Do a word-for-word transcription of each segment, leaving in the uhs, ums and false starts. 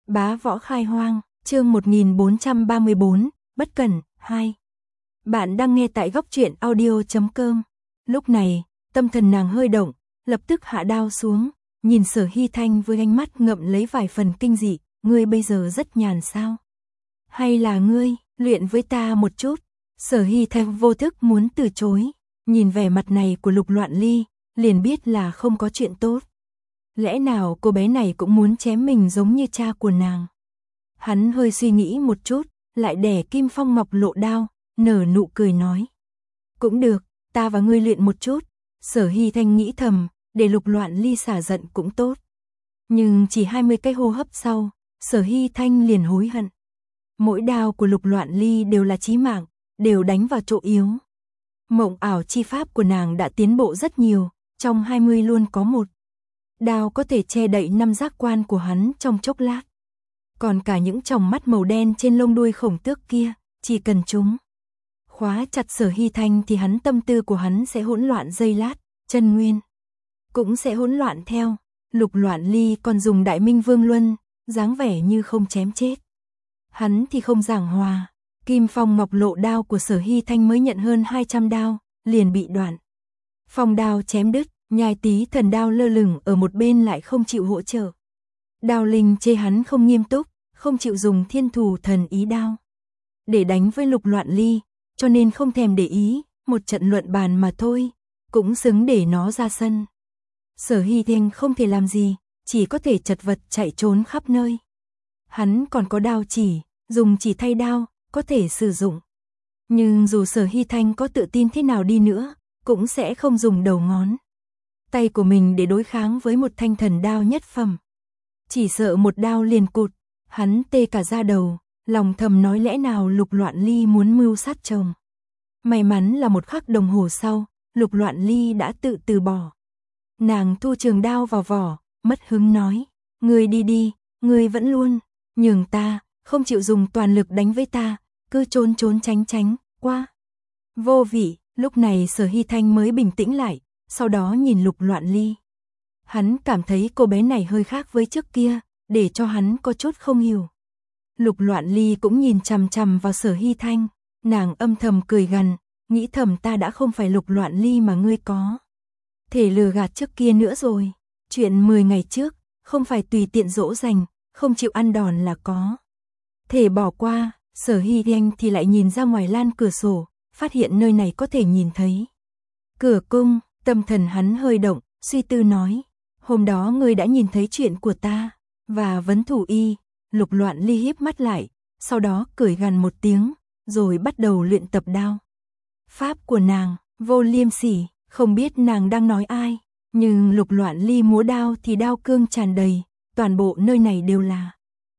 Bá võ khai hoang, chương một nghìn bốn trăm ba mươi bốn, bất cẩn, hai. Bạn đang nghe tại góc truyện audio chấm com. Lúc này, tâm thần nàng hơi động, lập tức hạ đao xuống, nhìn Sở Hy Thanh với ánh mắt ngậm lấy vài phần kinh dị, ngươi bây giờ rất nhàn sao? Hay là ngươi, luyện với ta một chút? Sở Hy Thanh vô thức muốn từ chối, nhìn vẻ mặt này của Lục Loạn Ly, liền biết là không có chuyện tốt. Lẽ nào cô bé này cũng muốn chém mình giống như cha của nàng? Hắn hơi suy nghĩ một chút, lại đẻ Kim Phong Ngọc lộ đao, nở nụ cười nói. Cũng được, ta và ngươi luyện một chút. Sở Hy Thanh nghĩ thầm, để Lục Loạn Ly xả giận cũng tốt. Nhưng chỉ hai mươi cái hô hấp sau, Sở Hy Thanh liền hối hận. Mỗi đao của Lục Loạn Ly đều là chí mạng, đều đánh vào chỗ yếu. Mộng ảo chi pháp của nàng đã tiến bộ rất nhiều, trong hai mươi luôn có một đao có thể che đậy năm giác quan của hắn trong chốc lát. Còn cả những tròng mắt màu đen trên lông đuôi khổng tước kia, chỉ cần chúng khóa chặt Sở Hy Thanh thì hắn tâm tư của hắn sẽ hỗn loạn giây lát, chân nguyên cũng sẽ hỗn loạn theo. Lục Loạn Ly còn dùng Đại Minh Vương Luân, dáng vẻ như không chém chết. Hắn thì không giảng hòa, Kim Phong Ngọc lộ đao của Sở Hy Thanh mới nhận hơn hai trăm đao, liền bị đoạn phong đao chém đứt. Nhai Tí thần đao lơ lửng ở một bên lại không chịu hỗ trợ. Đao Linh chê hắn không nghiêm túc, không chịu dùng Thiên Thủ Thần Ý đao để đánh với Lục Loạn Ly, cho nên không thèm để ý, một trận luận bàn mà thôi, cũng xứng để nó ra sân. Sở Hy Thanh không thể làm gì, chỉ có thể chật vật chạy trốn khắp nơi. Hắn còn có đao chỉ, dùng chỉ thay đao, có thể sử dụng. Nhưng dù Sở Hy Thanh có tự tin thế nào đi nữa, cũng sẽ không dùng đầu ngón tay của mình để đối kháng với một thanh thần đao nhất phẩm. Chỉ sợ một đao liền cụt, hắn tê cả da đầu, lòng thầm nói lẽ nào Lục Loạn Ly muốn mưu sát chồng. May mắn là một khắc đồng hồ sau, Lục Loạn Ly đã tự từ bỏ. Nàng thu trường đao vào vỏ, mất hứng nói, ngươi đi đi, ngươi vẫn luôn nhường ta, không chịu dùng toàn lực đánh với ta, cứ trốn trốn tránh tránh, qua vô vị. Lúc này Sở Hy Thanh mới bình tĩnh lại, sau đó nhìn Lục Loạn Ly. Hắn cảm thấy cô bé này hơi khác với trước kia, để cho hắn có chút không hiểu. Lục Loạn Ly cũng nhìn chằm chằm vào Sở Hy Thanh, nàng âm thầm cười gằn, nghĩ thầm ta đã không phải Lục Loạn Ly mà ngươi có thể lừa gạt trước kia nữa rồi. Chuyện mười ngày trước, không phải tùy tiện dỗ dành, không chịu ăn đòn là có thể bỏ qua. Sở Hy Thanh thì lại nhìn ra ngoài lan cửa sổ, phát hiện nơi này có thể nhìn thấy cửa cung. Tâm thần hắn hơi động, suy tư nói, hôm đó ngươi đã nhìn thấy chuyện của ta và Vấn Thủ Y. Lục Loạn Ly híp mắt lại, sau đó cười gằn một tiếng, rồi bắt đầu luyện tập đao pháp của nàng, vô liêm sỉ. Không biết nàng đang nói ai, nhưng Lục Loạn Ly múa đao thì đao cương tràn đầy, toàn bộ nơi này đều là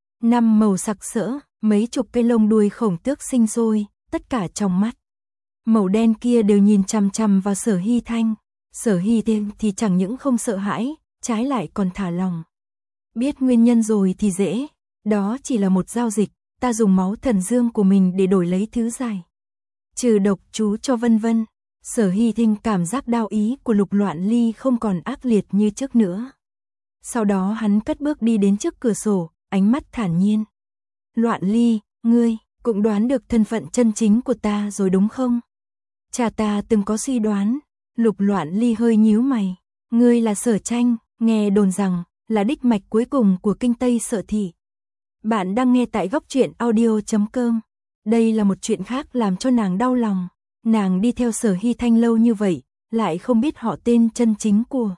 năm màu sặc sỡ, mấy chục cây lông đuôi khổng tước sinh sôi, tất cả trong mắt màu đen kia đều nhìn chằm chằm vào Sở Hy Thanh. Sở Hy Thanh thì chẳng những không sợ hãi, trái lại còn thả lòng. Biết nguyên nhân rồi thì dễ, đó chỉ là một giao dịch, ta dùng máu thần dương của mình để đổi lấy thứ giải trừ độc chú cho vân vân. Sở Hy Thanh cảm giác đao ý của Lục Loạn Ly không còn ác liệt như trước nữa. Sau đó hắn cất bước đi đến trước cửa sổ, ánh mắt thản nhiên. Loạn Ly, ngươi cũng đoán được thân phận chân chính của ta rồi đúng không? Cha ta từng có suy đoán. Lục Loạn Ly hơi nhíu mày, ngươi là Sở Tranh, nghe đồn rằng là đích mạch cuối cùng của kinh Tây Sở thị. Bạn đang nghe tại góc truyện audio chấm com. Đây là một chuyện khác làm cho nàng đau lòng. Nàng đi theo Sở Hy Thanh lâu như vậy, lại không biết họ tên chân chính của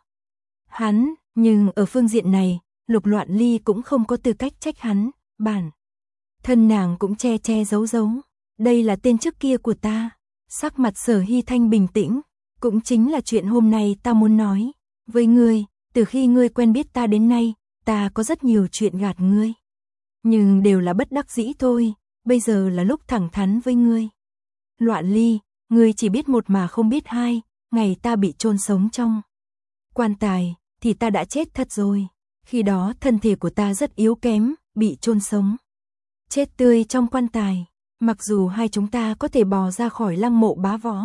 hắn, nhưng ở phương diện này, Lục Loạn Ly cũng không có tư cách trách hắn, bản thân nàng cũng che che giấu giấu. Đây là tên trước kia của ta. Sắc mặt Sở Hy Thanh bình tĩnh, cũng chính là chuyện hôm nay ta muốn nói với ngươi. Từ khi ngươi quen biết ta đến nay, ta có rất nhiều chuyện gạt ngươi, nhưng đều là bất đắc dĩ thôi. Bây giờ là lúc thẳng thắn với ngươi. Loạn Ly, ngươi chỉ biết một mà không biết hai. Ngày ta bị chôn sống trong quan tài thì ta đã chết thật rồi. Khi đó thân thể của ta rất yếu kém, bị chôn sống chết tươi trong quan tài. Mặc dù hai chúng ta có thể bò ra khỏi lăng mộ Bá Võ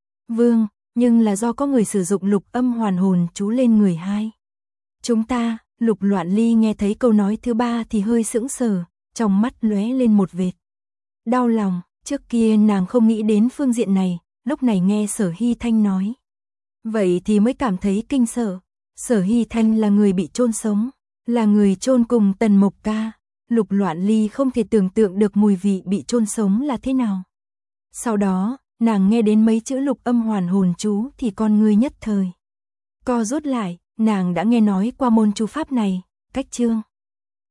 Vương, nhưng là do có người sử dụng lục âm hoàn hồn chú lên người hai chúng ta. Lục Loạn Ly nghe thấy câu nói thứ ba thì hơi sững sờ, trong mắt lóe lên một vệt đau lòng, trước kia nàng không nghĩ đến phương diện này, lúc này nghe Sở Hy Thanh nói. Vậy thì mới cảm thấy kinh sợ, Sở Hy Thanh là người bị chôn sống, là người chôn cùng Tần Mộc Ca. Lục Loạn Ly không thể tưởng tượng được mùi vị bị chôn sống là thế nào. Sau đó, nàng nghe đến mấy chữ lục âm hoàn hồn chú thì con ngươi nhất thời co rút lại, nàng đã nghe nói qua môn chú pháp này, cách chương